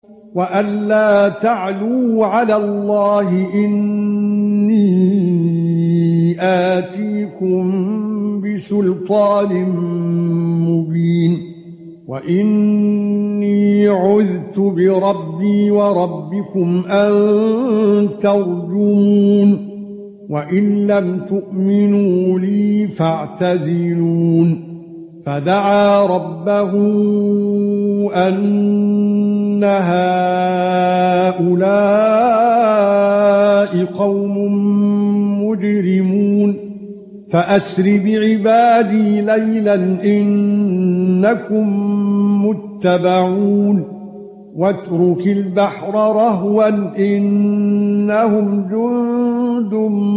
وألا تعلوا على الله إني آتيكم بسلطان مبين وإني عذت بربي وربكم أن ترجمون وإن لم تؤمنوا لي فاعتزلون فدعا ربه أن هؤلاء قوم مجرمون فأسر بعبادي ليلا إنكم متبعون واترك البحر رهوا إنهم جند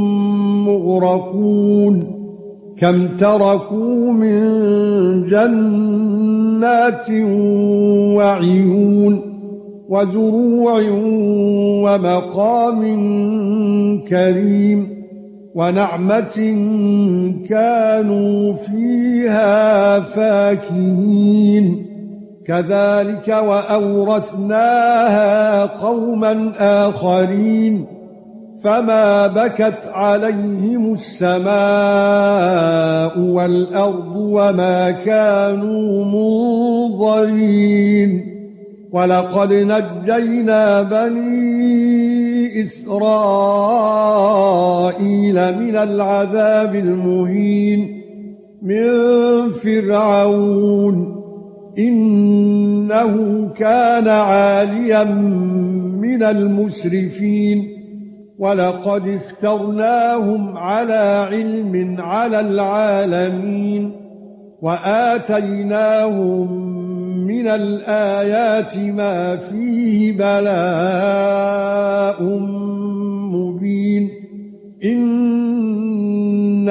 مغرقون كم تركوا من جنات وعيون وزروع ومقام كريم ونعمة كانوا فيها فاكهين كذلك وأورثناها قوما آخرين فما بكت عليهم السماء والأرض وما كانوا منظرين ولقد نجينا بني إسرائيل من العذاب المهين من فرعون إنه كان عاليا من المسرفين ولقد اخترناهم على علم على العالمين وآتيناهم من الآيات ما فيه بلاء مبين إن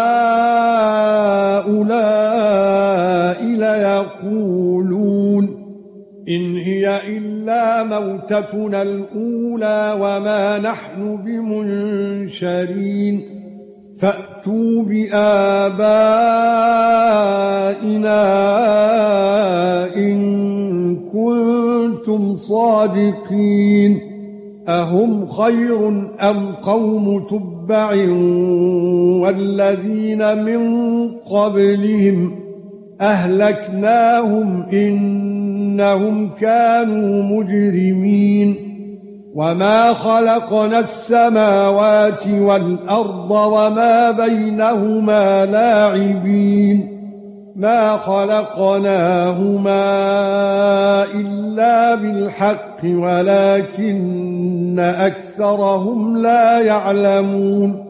هؤلاء ليقولون إن هي إلا موتتنا الأولى وما نحن بمنشرين فأتوا بآبائنا إن كنتم صادقين أهم خير أم قوم تبع والذين من قبلهم أهلكناهم إنهم كانوا مجرمين وما خلقنا السماوات والأرض وما بينهما لاعبين ما خلقناهما إلا بالحق ولكن أكثرهم لا يعلمون